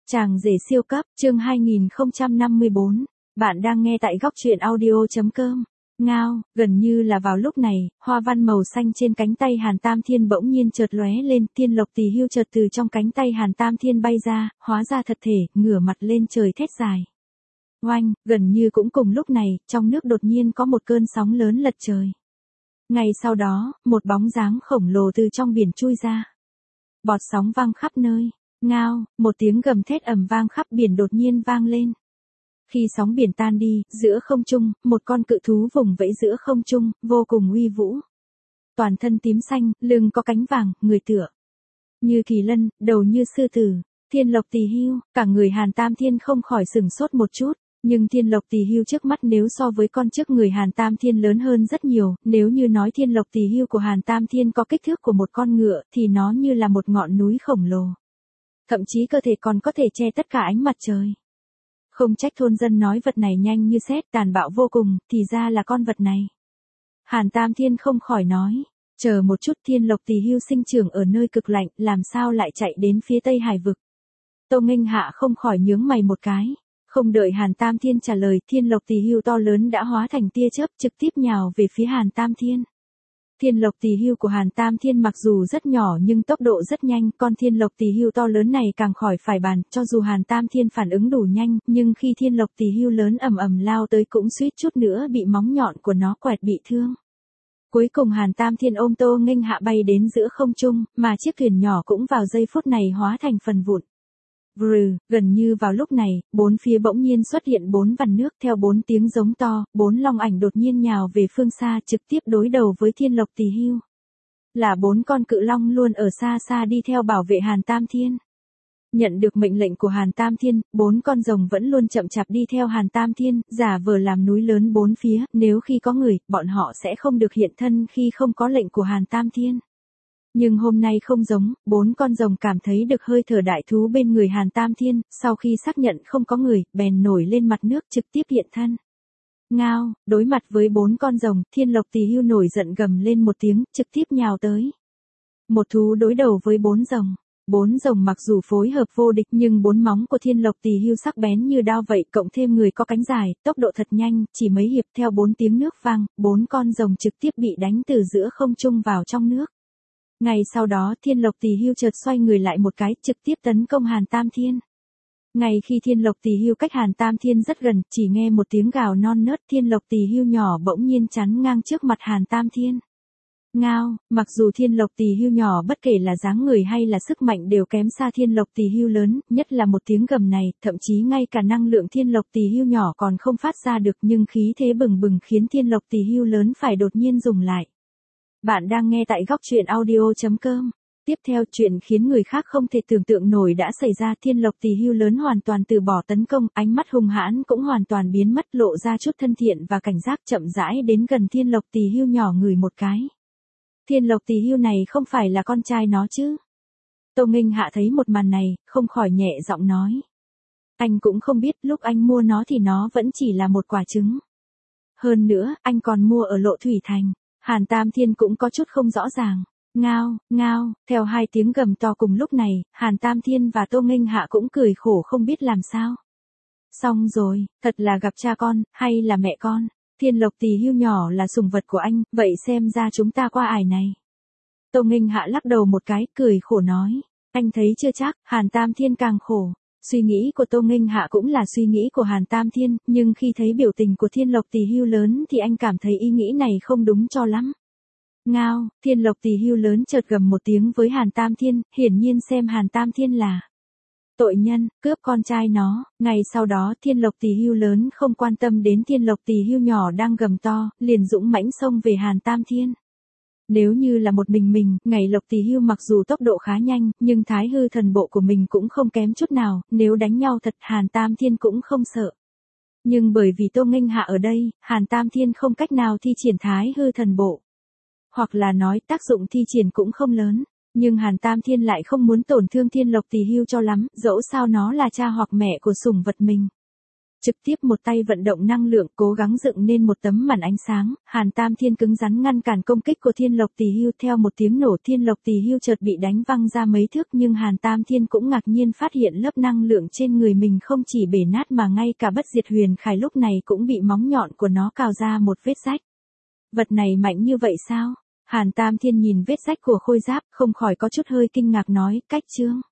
Chàng rể siêu cấp, chương 2054. Bạn đang nghe tại góc truyện audio.com. Ngao, gần như là vào lúc này, hoa văn màu xanh trên cánh tay Hàn Tam Thiên bỗng nhiên chợt lóe lên, Thiên Lộc Tỳ Hưu chợt từ trong cánh tay Hàn Tam Thiên bay ra, hóa ra thật thể, ngửa mặt lên trời thét dài. Oanh, gần như cũng cùng lúc này, trong nước đột nhiên có một cơn sóng lớn lật trời. Ngay sau đó, một bóng dáng khổng lồ từ trong biển chui ra. Bọt sóng vang khắp nơi. Ngao, một tiếng gầm thét ầm vang khắp biển đột nhiên vang lên. Khi sóng biển tan đi, giữa không trung, một con cự thú vùng vẫy giữa không trung, vô cùng uy vũ. Toàn thân tím xanh, lưng có cánh vàng, người tựa như kỳ lân, đầu như sư tử. Thiên Lộc Tỳ Hưu, cả người Hàn Tam Thiên không khỏi sửng sốt một chút. Nhưng Thiên Lộc Tỳ Hưu trước mắt nếu so với con trước người Hàn Tam Thiên lớn hơn rất nhiều, nếu như nói Thiên Lộc Tỳ Hưu của Hàn Tam Thiên có kích thước của một con ngựa thì nó như là một ngọn núi khổng lồ. Thậm chí cơ thể còn có thể che tất cả ánh mặt trời. Không trách thôn dân nói vật này nhanh như sét, tàn bạo vô cùng, thì ra là con vật này. Hàn Tam Thiên không khỏi nói, chờ một chút, Thiên Lộc Tỳ Hưu sinh trưởng ở nơi cực lạnh, làm sao lại chạy đến phía Tây Hải vực. Tô Nghênh Hạ không khỏi nhướng mày một cái. Không đợi Hàn Tam Thiên trả lời, Thiên Lộc Tỳ Hưu to lớn đã hóa thành tia chớp trực tiếp nhào về phía Hàn Tam Thiên. Thiên Lộc Tỳ Hưu của Hàn Tam Thiên mặc dù rất nhỏ nhưng tốc độ rất nhanh, con Thiên Lộc Tỳ Hưu to lớn này càng khỏi phải bàn, cho dù Hàn Tam Thiên phản ứng đủ nhanh, nhưng khi Thiên Lộc Tỳ Hưu lớn ầm ầm lao tới cũng suýt chút nữa bị móng nhọn của nó quẹt bị thương. Cuối cùng Hàn Tam Thiên ôm Tô Nghênh Hạ bay đến giữa không trung, mà chiếc thuyền nhỏ cũng vào giây phút này hóa thành phần vụn. Gần như vào lúc này, bốn phía bỗng nhiên xuất hiện bốn vằn nước theo bốn tiếng giống to, bốn long ảnh đột nhiên nhào về phương xa trực tiếp đối đầu với Thiên Lộc Tỳ Hưu. Là bốn con cự long luôn ở xa xa đi theo bảo vệ Hàn Tam Thiên. Nhận được mệnh lệnh của Hàn Tam Thiên, bốn con rồng vẫn luôn chậm chạp đi theo Hàn Tam Thiên, giả vờ làm núi lớn bốn phía, nếu khi có người, bọn họ sẽ không được hiện thân khi không có lệnh của Hàn Tam Thiên. Nhưng hôm nay không giống, bốn con rồng cảm thấy được hơi thở đại thú bên người Hàn Tam Thiên, sau khi xác nhận không có người, bèn nổi lên mặt nước trực tiếp hiện thân. Ngao, đối mặt với bốn con rồng, Thiên Lộc Tỳ Hưu nổi giận gầm lên một tiếng, trực tiếp nhào tới. Một thú đối đầu với bốn rồng. Bốn rồng mặc dù phối hợp vô địch nhưng bốn móng của Thiên Lộc Tỳ Hưu sắc bén như đao vậy, cộng thêm người có cánh dài, tốc độ thật nhanh, chỉ mấy hiệp theo bốn tiếng nước vang, bốn con rồng trực tiếp bị đánh từ giữa không trung vào trong nước. Ngay sau đó Thiên Lộc Tỳ Hưu chợt xoay người lại một cái, trực tiếp tấn công Hàn Tam Thiên. Ngay khi Thiên Lộc Tỳ Hưu cách Hàn Tam Thiên rất gần, chỉ nghe một tiếng gào non nớt, Thiên Lộc Tỳ Hưu nhỏ bỗng nhiên chắn ngang trước mặt Hàn Tam Thiên. Ngao, mặc dù Thiên Lộc Tỳ Hưu nhỏ bất kể là dáng người hay là sức mạnh đều kém xa Thiên Lộc Tỳ Hưu lớn, nhất là một tiếng gầm này, thậm chí ngay cả năng lượng Thiên Lộc Tỳ Hưu nhỏ còn không phát ra được, nhưng khí thế bừng bừng khiến Thiên Lộc Tỳ Hưu lớn phải đột nhiên dừng lại. Bạn đang nghe tại góc truyện audio.com. Tiếp theo, chuyện khiến người khác không thể tưởng tượng nổi đã xảy ra, Thiên Lộc Tỳ Hưu lớn hoàn toàn từ bỏ tấn công, ánh mắt hung hãn cũng hoàn toàn biến mất, lộ ra chút thân thiện và cảnh giác, chậm rãi đến gần Thiên Lộc Tỳ Hưu nhỏ ngửi một cái. Thiên Lộc Tỳ Hưu này không phải là con trai nó chứ? Tô Nghênh Hạ thấy một màn này, không khỏi nhẹ giọng nói. Anh cũng không biết, lúc anh mua nó thì nó vẫn chỉ là một quả trứng. Hơn nữa, anh còn mua ở Lộ Thủy Thành. Hàn Tam Thiên cũng có chút không rõ ràng. Ngao, ngao, theo hai tiếng gầm to cùng lúc này, Hàn Tam Thiên và Tô Nghênh Hạ cũng cười khổ không biết làm sao. Xong rồi, thật là gặp cha con, hay là mẹ con. Thiên Lộc Tỳ Hưu nhỏ là sủng vật của anh, vậy xem ra chúng ta qua ải này. Tô Nghênh Hạ lắc đầu một cái, cười khổ nói. Anh thấy chưa chắc, Hàn Tam Thiên càng khổ. Suy nghĩ của Tô Nghênh Hạ cũng là suy nghĩ của Hàn Tam Thiên, nhưng khi thấy biểu tình của Thiên Lộc Tỳ Hưu lớn thì anh cảm thấy ý nghĩ này không đúng cho lắm. Ngao, Thiên Lộc Tỳ Hưu lớn chợt gầm một tiếng với Hàn Tam Thiên, hiển nhiên xem Hàn Tam Thiên là tội nhân, cướp con trai nó. Ngay sau đó Thiên Lộc Tỳ Hưu lớn không quan tâm đến Thiên Lộc Tỳ Hưu nhỏ đang gầm to, liền dũng mãnh xông về Hàn Tam Thiên. Nếu như là một mình, Ngày Lộc Tỳ Hưu mặc dù tốc độ khá nhanh, nhưng Thái Hư thần bộ của mình cũng không kém chút nào, nếu đánh nhau thật Hàn Tam Thiên cũng không sợ. Nhưng bởi vì Tô Nghênh Hạ ở đây, Hàn Tam Thiên không cách nào thi triển Thái Hư thần bộ. Hoặc là nói tác dụng thi triển cũng không lớn, nhưng Hàn Tam Thiên lại không muốn tổn thương Thiên Lộc Tỳ Hưu cho lắm, dẫu sao nó là cha hoặc mẹ của sủng vật mình. Trực tiếp một tay vận động năng lượng cố gắng dựng nên một tấm màn ánh sáng, Hàn Tam Thiên cứng rắn ngăn cản công kích của Thiên Lộc Tỳ Hưu. Theo một tiếng nổ, Thiên Lộc Tỳ Hưu chợt bị đánh văng ra mấy thước, nhưng Hàn Tam Thiên cũng ngạc nhiên phát hiện lớp năng lượng trên người mình không chỉ bể nát mà ngay cả bất diệt huyền khải lúc này cũng bị móng nhọn của nó cào ra một vết rách. Vật này mạnh như vậy sao? Hàn Tam Thiên nhìn vết rách của khôi giáp, không khỏi có chút hơi kinh ngạc nói, cách chương.